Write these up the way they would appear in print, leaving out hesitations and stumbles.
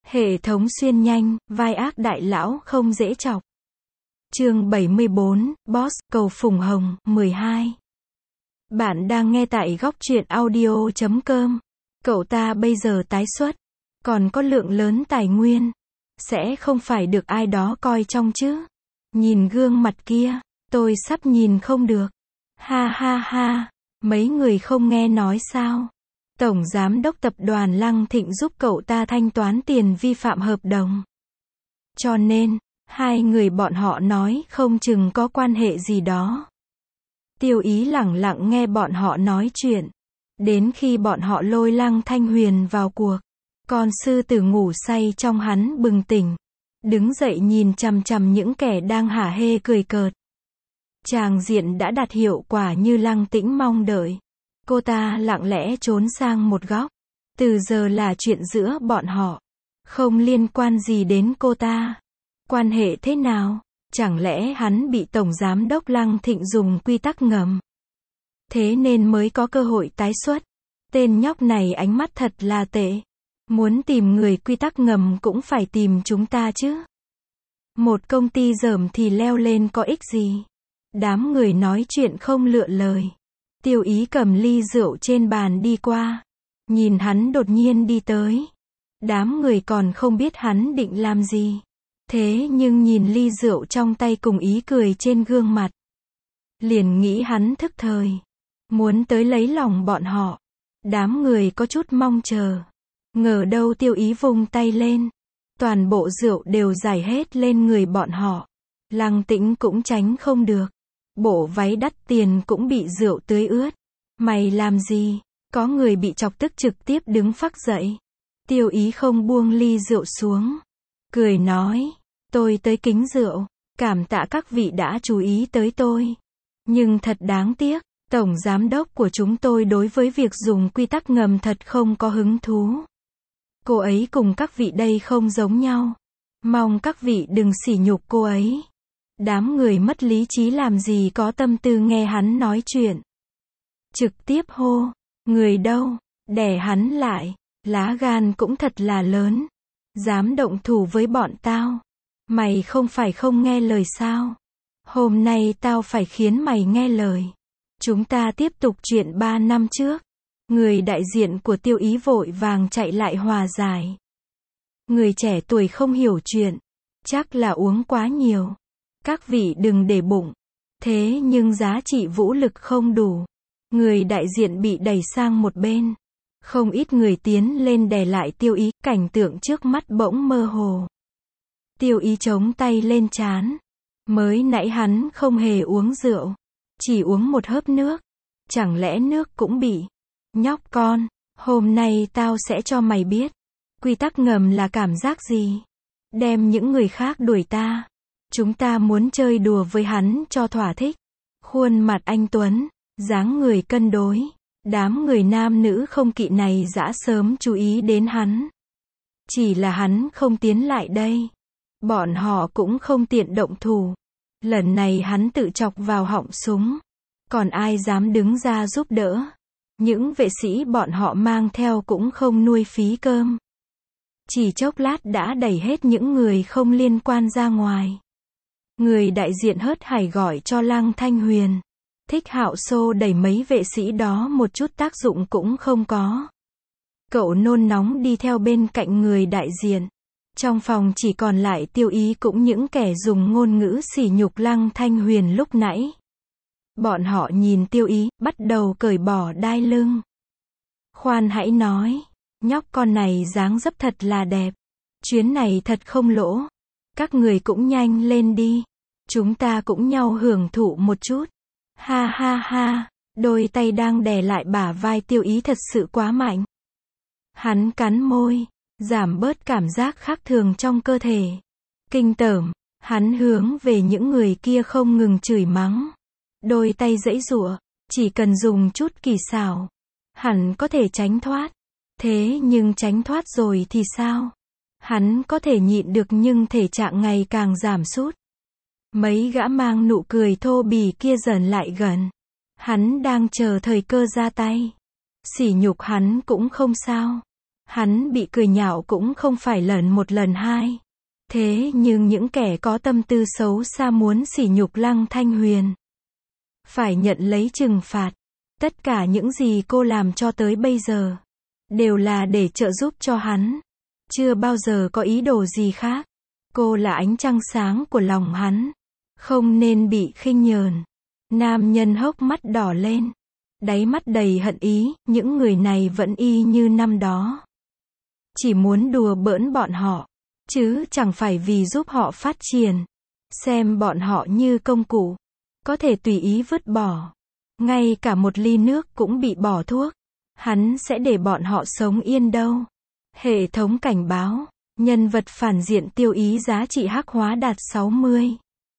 Hệ thống xuyên nhanh, vai ác đại lão không dễ chọc. Chương 74, Boss, cầu phùng hồng, 12. Bạn đang nghe tại góc truyện audio.com. Cậu ta bây giờ tái xuất, còn có lượng lớn tài nguyên, sẽ không phải được ai đó coi trọng chứ. Nhìn gương mặt kia, tôi sắp nhìn không được. Ha ha ha, mấy người không nghe nói sao? Tổng giám đốc tập đoàn Lăng Thịnh giúp cậu ta thanh toán tiền vi phạm hợp đồng. Cho nên, hai người bọn họ nói không chừng có quan hệ gì đó. Tiêu Ý lẳng lặng nghe bọn họ nói chuyện. Đến khi bọn họ lôi Lăng Thanh Huyền vào cuộc, con sư tử ngủ say trong hắn bừng tỉnh. Đứng dậy nhìn chằm chằm những kẻ đang hả hê cười cợt. Tràng diện đã đạt hiệu quả như Lăng Tĩnh mong đợi. Cô ta lặng lẽ trốn sang một góc. Từ giờ là chuyện giữa bọn họ, không liên quan gì đến cô ta. Quan hệ thế nào? Chẳng lẽ hắn bị Tổng Giám đốc Lăng Thịnh dùng quy tắc ngầm? Thế nên mới có cơ hội tái xuất. Tên nhóc này ánh mắt thật là tệ. Muốn tìm người quy tắc ngầm cũng phải tìm chúng ta chứ. Một công ty dởm thì leo lên có ích gì? Đám người nói chuyện không lựa lời. Tiêu Ý cầm ly rượu trên bàn đi qua. Nhìn hắn đột nhiên đi tới. Đám người còn không biết hắn định làm gì. Thế nhưng nhìn ly rượu trong tay cùng ý cười trên gương mặt, liền nghĩ hắn thức thời, muốn tới lấy lòng bọn họ. Đám người có chút mong chờ. Ngờ đâu Tiêu Ý vung tay lên, toàn bộ rượu đều rải hết lên người bọn họ. Lăng Tĩnh cũng tránh không được. Bộ váy đắt tiền cũng bị rượu tưới ướt. Mày làm gì? Có người bị chọc tức trực tiếp đứng phắc dậy. Tiêu Ý không buông ly rượu xuống. Cười nói, tôi tới kính rượu. Cảm tạ các vị đã chú ý tới tôi. Nhưng thật đáng tiếc, Tổng Giám đốc của chúng tôi đối với việc dùng quy tắc ngầm thật không có hứng thú. Cô ấy cùng các vị đây không giống nhau. Mong các vị đừng sỉ nhục cô ấy. Đám người mất lý trí làm gì có tâm tư nghe hắn nói chuyện. Trực tiếp hô, người đâu, đè hắn lại, lá gan cũng thật là lớn. Dám động thủ với bọn tao. Mày không phải không nghe lời sao? Hôm nay tao phải khiến mày nghe lời. Chúng ta tiếp tục chuyện 3 năm trước. Người đại diện của Tiêu Ý vội vàng chạy lại hòa giải. Người trẻ tuổi không hiểu chuyện. Chắc là uống quá nhiều. Các vị đừng để bụng. Thế nhưng giá trị vũ lực không đủ. Người đại diện bị đẩy sang một bên. Không ít người tiến lên đè lại Tiêu Ý. Cảnh tượng trước mắt bỗng mơ hồ. Tiêu Ý chống tay lên trán. Mới nãy hắn không hề uống rượu. Chỉ uống một hớp nước. Chẳng lẽ nước cũng bị? Nhóc con, hôm nay tao sẽ cho mày biết. Quy tắc ngầm là cảm giác gì? Đem những người khác đuổi ta. Chúng ta muốn chơi đùa với hắn cho thỏa thích. Khuôn mặt anh tuấn, dáng người cân đối. Đám người nam nữ không kỵ này đã sớm chú ý đến hắn. Chỉ là hắn không tiến lại đây. Bọn họ cũng không tiện động thủ. Lần này hắn tự chọc vào họng súng. Còn ai dám đứng ra giúp đỡ? Những vệ sĩ bọn họ mang theo cũng không nuôi phí cơm. Chỉ chốc lát đã đẩy hết những người không liên quan ra ngoài. Người đại diện hớt hải gọi cho Lăng Thanh Huyền. Thích Hạo xô đẩy mấy vệ sĩ đó một chút tác dụng cũng không có. Cậu nôn nóng đi theo bên cạnh người đại diện. Trong phòng chỉ còn lại Tiêu Ý cũng những kẻ dùng ngôn ngữ sỉ nhục Lăng Thanh Huyền lúc nãy. Bọn họ nhìn Tiêu Ý, bắt đầu cởi bỏ đai lưng. Khoan hãy nói, nhóc con này dáng dấp thật là đẹp. Chuyến này thật không lỗ. Các người cũng nhanh lên đi. Chúng ta cũng nhau hưởng thụ một chút. Ha ha ha, đôi tay đang đè lại bả vai Tiêu Ý thật sự quá mạnh. Hắn cắn môi, giảm bớt cảm giác khác thường trong cơ thể. Kinh tởm, hắn hướng về những người kia không ngừng chửi mắng. Đôi tay giãy giụa, chỉ cần dùng chút kỳ xảo, hẳn có thể tránh thoát. Thế nhưng tránh thoát rồi thì sao? Hắn có thể nhịn được nhưng thể trạng ngày càng giảm sút. Mấy gã mang nụ cười thô bỉ kia dần lại gần. Hắn đang chờ thời cơ ra tay. Sỉ nhục hắn cũng không sao. Hắn bị cười nhạo cũng không phải lần một lần hai. Thế nhưng những kẻ có tâm tư xấu xa muốn sỉ nhục Lăng Thanh Huyền phải nhận lấy trừng phạt. Tất cả những gì cô làm cho tới bây giờ đều là để trợ giúp cho hắn, chưa bao giờ có ý đồ gì khác. Cô là ánh trăng sáng của lòng hắn, không nên bị khinh nhờn. Nam nhân hốc mắt đỏ lên, đáy mắt đầy hận ý, những người này vẫn y như năm đó. Chỉ muốn đùa bỡn bọn họ, chứ chẳng phải vì giúp họ phát triển. Xem bọn họ như công cụ, có thể tùy ý vứt bỏ. Ngay cả một ly nước cũng bị bỏ thuốc. Hắn sẽ để bọn họ sống yên đâu. Hệ thống cảnh báo, nhân vật phản diện Tiêu Ý giá trị hắc hóa đạt 60.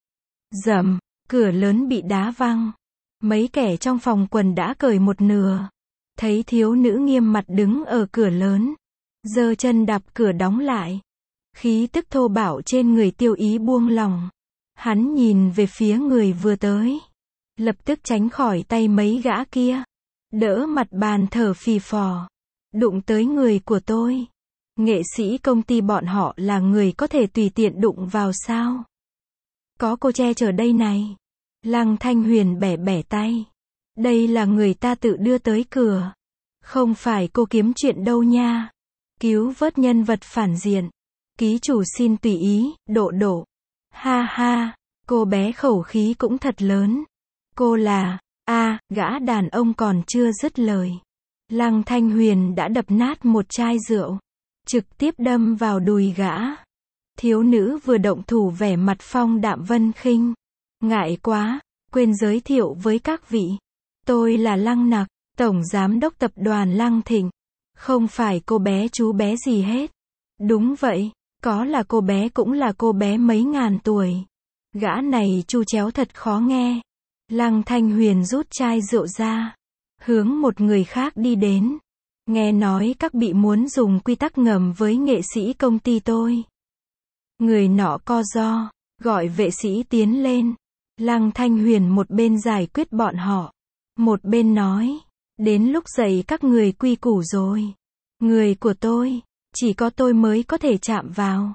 Rầm, cửa lớn bị đá văng. Mấy kẻ trong phòng quần đã cởi một nửa. Thấy thiếu nữ nghiêm mặt đứng ở cửa lớn, giơ chân đạp cửa đóng lại. Khí tức thô bạo trên người Tiêu Ý buông lỏng. Hắn nhìn về phía người vừa tới, lập tức tránh khỏi tay mấy gã kia, đỡ mặt bàn thở phì phò. Đụng tới người của tôi. Nghệ sĩ công ty bọn họ là người có thể tùy tiện đụng vào sao? Có cô che chở đây này. Lăng Thanh Huyền bẻ bẻ tay. Đây là người ta tự đưa tới cửa. Không phải cô kiếm chuyện đâu nha. Cứu vớt nhân vật phản diện. Ký chủ xin tùy ý, độ. Ha ha, cô bé khẩu khí cũng thật lớn. Cô là, gã đàn ông còn chưa dứt lời. Lăng Thanh Huyền đã đập nát một chai rượu, trực tiếp đâm vào đùi gã. Thiếu nữ vừa động thủ vẻ mặt phong đạm vân khinh. Ngại quá, quên giới thiệu với các vị. Tôi là Lăng Nặc, tổng giám đốc tập đoàn Lăng Thịnh. Không phải cô bé chú bé gì hết. Đúng vậy, có là cô bé cũng là cô bé mấy ngàn tuổi. Gã này chu chéo thật khó nghe. Lăng Thanh Huyền rút chai rượu ra, hướng một người khác đi đến. Nghe nói các vị muốn dùng quy tắc ngầm với nghệ sĩ công ty tôi. Người nọ co ro, gọi vệ sĩ tiến lên. Lăng Thanh Huyền một bên giải quyết bọn họ, một bên nói, đến lúc dạy các người quy củ rồi. Người của tôi, chỉ có tôi mới có thể chạm vào.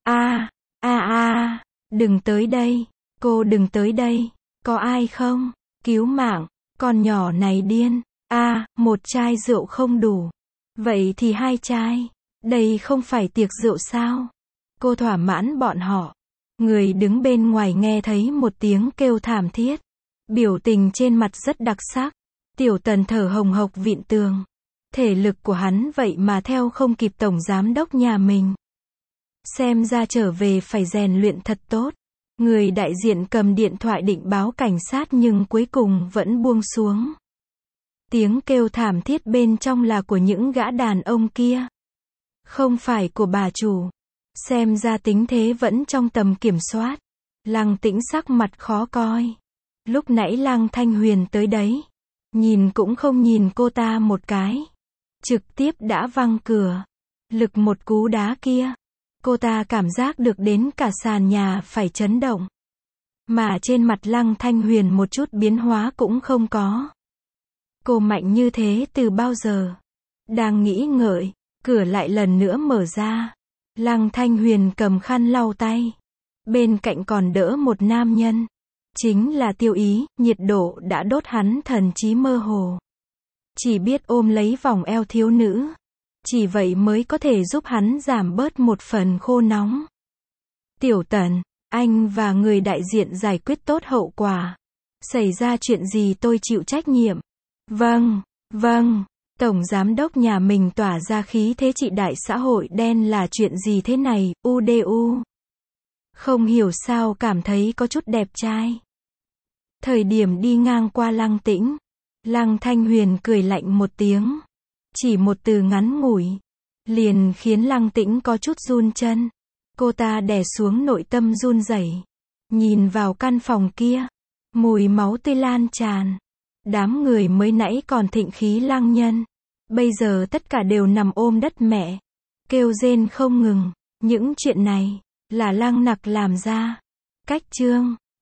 Đừng tới đây, cô đừng tới đây. Có ai không? Cứu mạng, con nhỏ này điên. Một chai rượu không đủ. Vậy thì 2 chai. Đây không phải tiệc rượu sao? Cô thỏa mãn bọn họ. Người đứng bên ngoài nghe thấy một tiếng kêu thảm thiết. Biểu tình trên mặt rất đặc sắc. Tiểu Tần thở hồng hộc vịn tường. Thể lực của hắn vậy mà theo không kịp tổng giám đốc nhà mình. Xem ra trở về phải rèn luyện thật tốt. Người đại diện cầm điện thoại định báo cảnh sát nhưng cuối cùng vẫn buông xuống. Tiếng kêu thảm thiết bên trong là của những gã đàn ông kia. Không phải của bà chủ. Xem ra tình thế vẫn trong tầm kiểm soát. Lăng Tĩnh sắc mặt khó coi. Lúc nãy Lăng Thanh Huyền tới đấy. Nhìn cũng không nhìn cô ta một cái. Trực tiếp đã văng cửa. Lực một cú đá kia. Cô ta cảm giác được đến cả sàn nhà phải chấn động. Mà trên mặt Lăng Thanh Huyền một chút biến hóa cũng không có. Cô mạnh như thế từ bao giờ? Đang nghĩ ngợi, cửa lại lần nữa mở ra. Lăng Thanh Huyền cầm khăn lau tay. Bên cạnh còn đỡ một nam nhân. Chính là Tiêu Ý, nhiệt độ đã đốt hắn thần trí mơ hồ. Chỉ biết ôm lấy vòng eo thiếu nữ. Chỉ vậy mới có thể giúp hắn giảm bớt một phần khô nóng. Tiểu Tần, anh và người đại diện giải quyết tốt hậu quả. Xảy ra chuyện gì tôi chịu trách nhiệm. Vâng. Tổng giám đốc nhà mình tỏa ra khí thế trị đại xã hội đen là chuyện gì thế này, udu. Không hiểu sao cảm thấy có chút đẹp trai. Thời điểm đi ngang qua Lăng Tĩnh, Lăng Thanh Huyền cười lạnh một tiếng. Chỉ một từ ngắn ngủi, liền khiến Lăng Tĩnh có chút run chân. Cô ta đè xuống nội tâm run rẩy, nhìn vào căn phòng kia, mùi máu tươi lan tràn. Đám người mới nãy còn thịnh khí Lăng nhân, bây giờ tất cả đều nằm ôm đất mẹ, kêu rên không ngừng. Những chuyện này là Lăng Nặc làm ra. Cách chương